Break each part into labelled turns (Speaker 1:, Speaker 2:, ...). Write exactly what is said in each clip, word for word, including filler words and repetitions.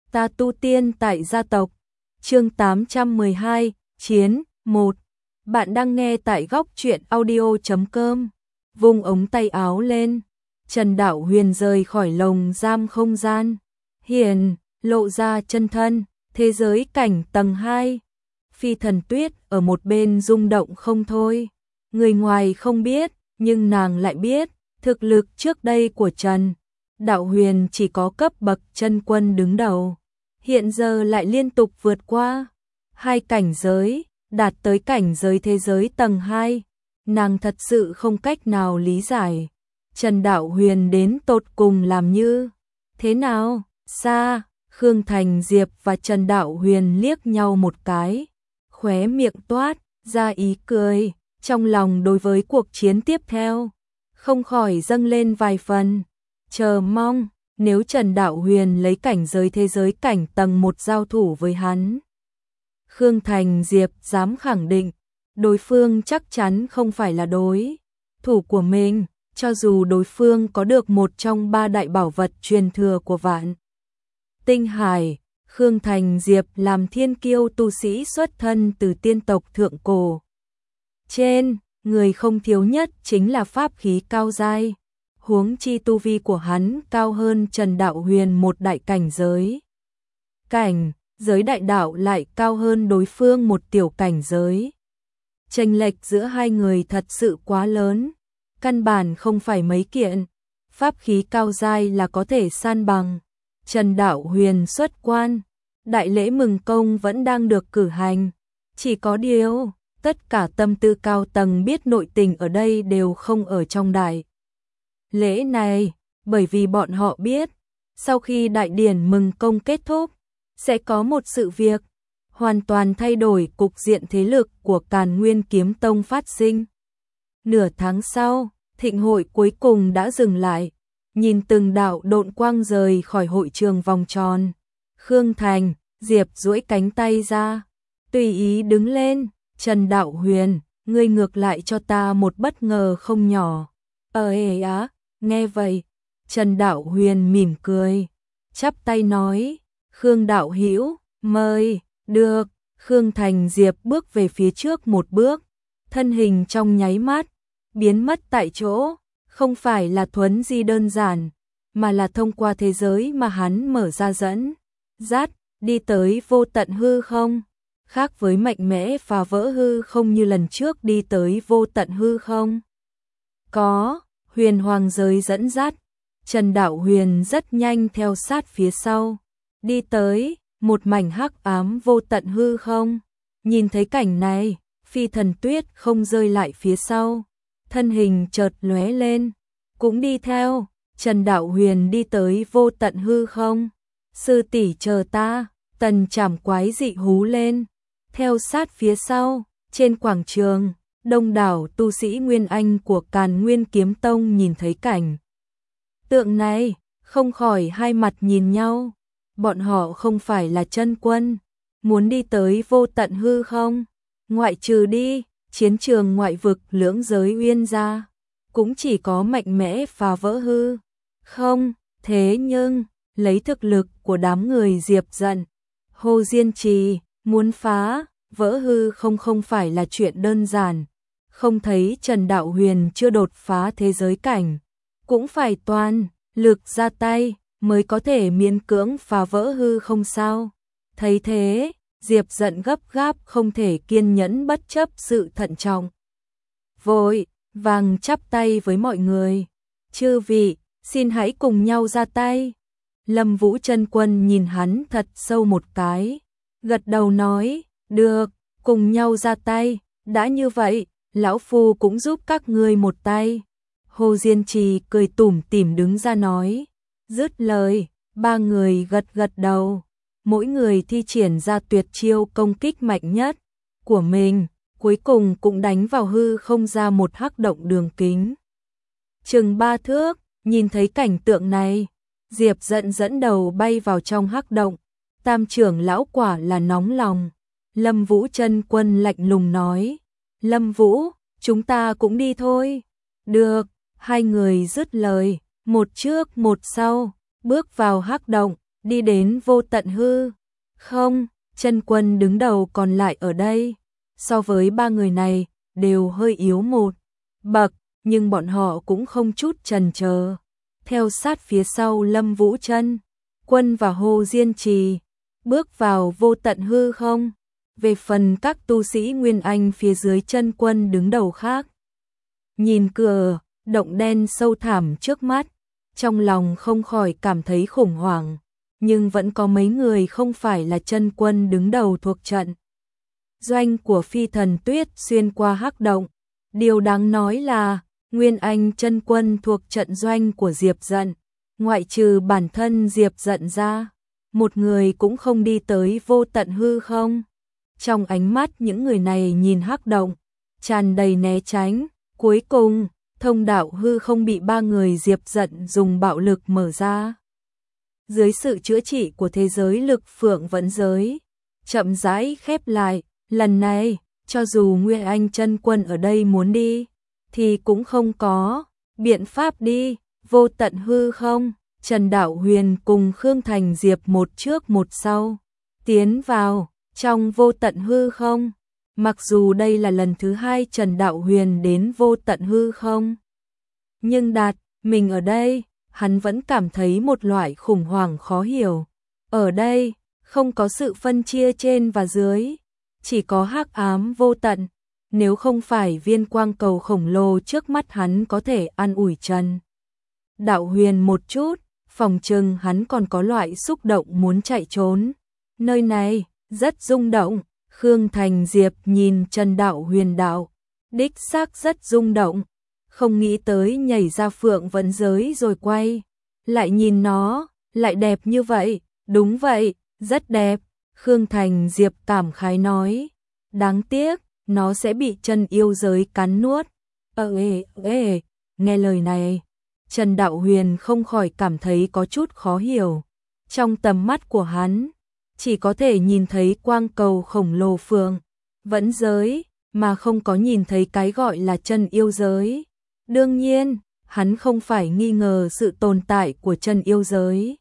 Speaker 1: Ta tu tiên tại gia tộc. Chương tám trăm mười hai, Chiến một. Bạn đang nghe tại góc truyện audio chấm com. Vung ống tay áo lên, Trần Đạo Huyền rời khỏi lồng giam không gian, hiền lộ ra chân thân, thế giới cảnh tầng hai. Phi Thần Tuyết ở một bên rung động không thôi. Người ngoài không biết, nhưng nàng lại biết, thực lực trước đây của Trần Đạo Huyền chỉ có cấp bậc chân quân đứng đầu, hiện giờ lại liên tục vượt qua hai cảnh giới, đạt tới cảnh giới thế giới tầng hai. Nàng thật sự không cách nào lý giải Trần Đạo Huyền đến tột cùng làm như thế nào. Xa, Khương Thành Diệp và Trần Đạo Huyền liếc nhau một cái, khóe miệng toát ra ý cười, trong lòng đối với cuộc chiến tiếp theo không khỏi dâng lên vài phần chờ mong. Nếu Trần Đạo Huyền lấy cảnh giới thế giới cảnh tầng một giao thủ với hắn, Khương Thành Diệp dám khẳng định đối phương chắc chắn không phải là đối thủ của mình, cho dù đối phương có được một trong ba đại bảo vật truyền thừa của Vạn Tinh Hải. Khương Thành Diệp làm thiên kiêu tu sĩ xuất thân từ tiên tộc thượng cổ, trên người không thiếu nhất chính là pháp khí cao giai, huống chi tu vi của hắn cao hơn Trần Đạo Huyền một đại cảnh giới. Cảnh giới đại đạo lại cao hơn đối phương một tiểu cảnh giới. Chênh lệch giữa hai người thật sự quá lớn, căn bản không phải mấy kiện pháp khí cao giai là có thể san bằng. Trần Đạo Huyền xuất quan, đại lễ mừng công vẫn đang được cử hành, chỉ có điều tất cả tâm tư cao tầng biết nội tình ở đây đều không ở trong đại lễ này, bởi vì bọn họ biết, sau khi đại điển mừng công kết thúc, sẽ có một sự việc hoàn toàn thay đổi cục diện thế lực của Càn Nguyên Kiếm Tông phát sinh. Nửa tháng sau, thịnh hội cuối cùng đã dừng lại, nhìn từng đạo độn quang rời khỏi hội trường vòng tròn. Khương Thành Diệp duỗi cánh tay ra, tùy ý đứng lên. Trần Đạo Huyền, ngươi ngược lại cho ta một bất ngờ không nhỏ. Ờ ê á, nghe vậy, Trần Đạo Huyền mỉm cười, chắp tay nói, Khương đạo hữu, mời. Được. Khương Thành Diệp bước về phía trước một bước, thân hình trong nháy mắt biến mất tại chỗ, không phải là thuấn di đơn giản, mà là thông qua thế giới mà hắn mở ra dẫn dắt, đi tới vô tận hư không. Khác với mạnh mẽ phá vỡ hư không như lần trước đi tới vô tận hư không, có huyền hoàng giới dẫn dắt, Trần Đạo Huyền rất nhanh theo sát phía sau, đi tới một mảnh hắc ám vô tận hư không. Nhìn thấy cảnh này, Phi Thần Tuyết không rơi lại phía sau, thân hình chợt lóe lên, cũng đi theo. Trần Đạo Huyền đi tới vô tận hư không. Sư tỷ chờ ta. Tần Trảm quái dị hú lên, theo sát phía sau. Trên quảng trường, đông đảo tu sĩ Nguyên Anh của Càn Nguyên Kiếm Tông nhìn thấy cảnh tượng này, không khỏi hai mặt nhìn nhau. Bọn họ không phải là chân quân, muốn đi tới vô tận hư không, ngoại trừ đi chiến trường ngoại vực lưỡng giới uyên ra, cũng chỉ có mạnh mẽ phá vỡ hư không. Thế nhưng lấy thực lực của đám người Diệp Dận, Hồ Diên Trì, muốn phá vỡ hư không không phải là chuyện đơn giản. Không thấy Trần Đạo Huyền chưa đột phá thế giới cảnh, cũng phải toàn lực ra tay mới có thể miễn cưỡng phá vỡ hư không sao. Thấy thế, Diệp Dận gấp gáp không thể kiên nhẫn, bất chấp sự thận trọng, vội vàng chắp tay với mọi người, chư vị, xin hãy cùng nhau ra tay. Lâm Vũ chân quân nhìn hắn thật sâu một cái, gật đầu nói, được, cùng nhau ra tay, đã như vậy, lão phu cũng giúp các ngươi một tay. Hồ Diên Trì cười tủm tỉm đứng ra nói, dứt lời, ba người gật gật đầu, mỗi người thi triển ra tuyệt chiêu công kích mạnh nhất của mình, cuối cùng cũng đánh vào hư không ra một hắc động đường kính chừng ba thước. Nhìn thấy cảnh tượng này, Diệp Dận dẫn đầu bay vào trong hắc động. Tam trưởng lão quả là nóng lòng. Lâm Vũ chân quân lạnh lùng nói, Lâm Vũ, chúng ta cũng đi thôi. Được. Hai người dứt lời, một trước một sau, bước vào hắc động, đi đến vô tận hư không. Chân Quân đứng đầu còn lại ở đây, so với ba người này, đều hơi yếu một bậc, nhưng bọn họ cũng không chút chần chờ. Theo sát phía sau Lâm Vũ Chân Quân và Hồ Diên Trì, bước vào vô tận hư không. Về phần các tu sĩ Nguyên Anh phía dưới Chân Quân đứng đầu khác, nhìn cửa động đen sâu thẳm trước mắt, trong lòng không khỏi cảm thấy khủng hoảng, nhưng vẫn có mấy người không phải là Chân Quân đứng đầu thuộc trận doanh của Phi Thần Tuyết xuyên qua hắc động. Điều đáng nói là Nguyên Anh Chân Quân thuộc trận doanh của Diệp Dận, ngoại trừ bản thân Diệp Dận ra, một người cũng không đi tới vô tận hư không. Trong ánh mắt những người này nhìn hắc động, tràn đầy né tránh. Cuối cùng, thông đạo hư không bị ba người Diệp Dận dùng bạo lực mở ra. Dưới sự chữa trị của thế giới lực phượng vẫn giới, chậm rãi khép lại. Lần này, cho dù Nguyên Anh Chân Quân ở đây muốn đi, thì cũng không có biện pháp đi. Vô tận hư không, Trần Đạo Huyền cùng Khương Thành Diệp một trước một sau tiến vào trong vô tận hư không. Mặc dù đây là lần thứ hai Trần Đạo Huyền đến vô tận hư không, nhưng đạt mình ở đây, hắn vẫn cảm thấy một loại khủng hoảng khó hiểu. Ở đây, không có sự phân chia trên và dưới, chỉ có hắc ám vô tận. Nếu không phải viên quang cầu khổng lồ trước mắt hắn có thể an ủi Trần Đạo Huyền một chút, phòng trừng hắn còn có loại xúc động muốn chạy trốn. Nơi này, rất rung động. Khương Thành Diệp nhìn Trần Đạo Huyền đạo, đích xác rất rung động, không nghĩ tới nhảy ra phượng vẫn giới rồi quay, lại nhìn nó, lại đẹp như vậy. Đúng vậy, rất đẹp. Khương Thành Diệp cảm khái nói, đáng tiếc, nó sẽ bị chân yêu giới cắn nuốt. Ờ ê, ê, nghe lời này, Trần Đạo Huyền không khỏi cảm thấy có chút khó hiểu. Trong tầm mắt của hắn, chỉ có thể nhìn thấy quang cầu khổng lồ phượng vẫn giới, mà không có nhìn thấy cái gọi là chân yêu giới. Đương nhiên, hắn không phải nghi ngờ sự tồn tại của chân yêu giới,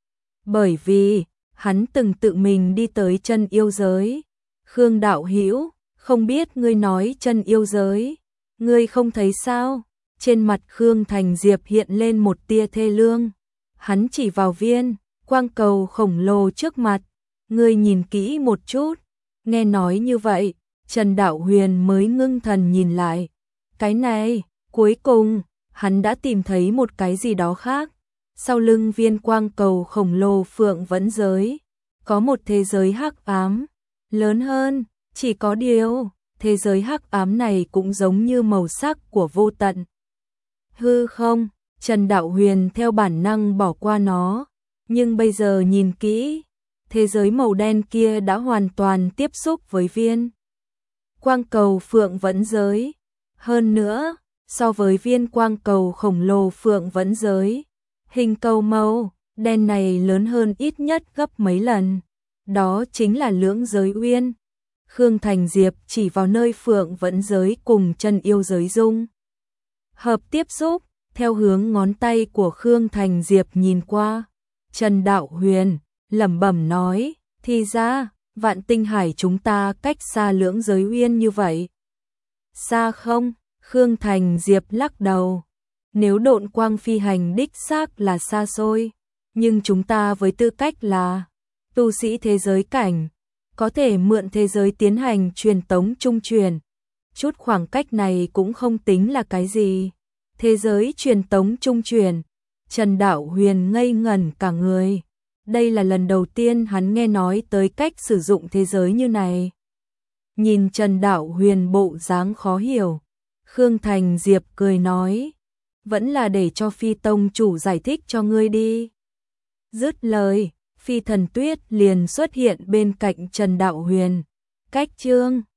Speaker 1: bởi vì hắn từng tự mình đi tới chân yêu giới. Khương đạo hữu, không biết ngươi nói chân yêu giới, ngươi không thấy sao? Trên mặt Khương Thành Diệp hiện lên một tia thê lương. Hắn chỉ vào viên quang cầu khổng lồ trước mặt, ngươi nhìn kỹ một chút. Nghe nói như vậy, Trần Đạo Huyền mới ngưng thần nhìn lại. Cái này, cuối cùng, hắn đã tìm thấy một cái gì đó khác. Sau lưng viên quang cầu khổng lồ phượng vẫn giới, có một thế giới hắc ám, lớn hơn. Chỉ có điều, thế giới hắc ám này cũng giống như màu sắc của vô tận hư không. Trần Đạo Huyền theo bản năng bỏ qua nó, nhưng bây giờ nhìn kỹ, thế giới màu đen kia đã hoàn toàn tiếp xúc với viên quang cầu phượng vẫn giới. Hơn nữa, so với viên quang cầu khổng lồ phượng vẫn giới, hình cầu màu đen này lớn hơn ít nhất gấp mấy lần. Đó chính là lưỡng giới uyên. Khương Thành Diệp chỉ vào nơi phượng vẫn giới cùng chân yêu giới dung hợp tiếp xúc, theo hướng ngón tay của Khương Thành Diệp nhìn qua. Trần Đạo Huyền lẩm bẩm nói, thì ra, Vạn Tinh Hải chúng ta cách xa lưỡng giới uyên như vậy. Xa không? Khương Thành Diệp lắc đầu. Nếu độn quang phi hành đích xác là xa xôi, nhưng chúng ta với tư cách là tu sĩ thế giới cảnh, có thể mượn thế giới tiến hành truyền tống trung truyền. Chút khoảng cách này cũng không tính là cái gì. Thế giới truyền tống trung truyền. Trần Đạo Huyền ngây ngẩn cả người. Đây là lần đầu tiên hắn nghe nói tới cách sử dụng thế giới như này. Nhìn Trần Đạo Huyền bộ dáng khó hiểu, Khương Thành Diệp cười nói, vẫn là để cho Phi Tông chủ giải thích cho ngươi đi. Dứt lời, Phi Thần Tuyết liền xuất hiện bên cạnh Trần Đạo Huyền. Cách chương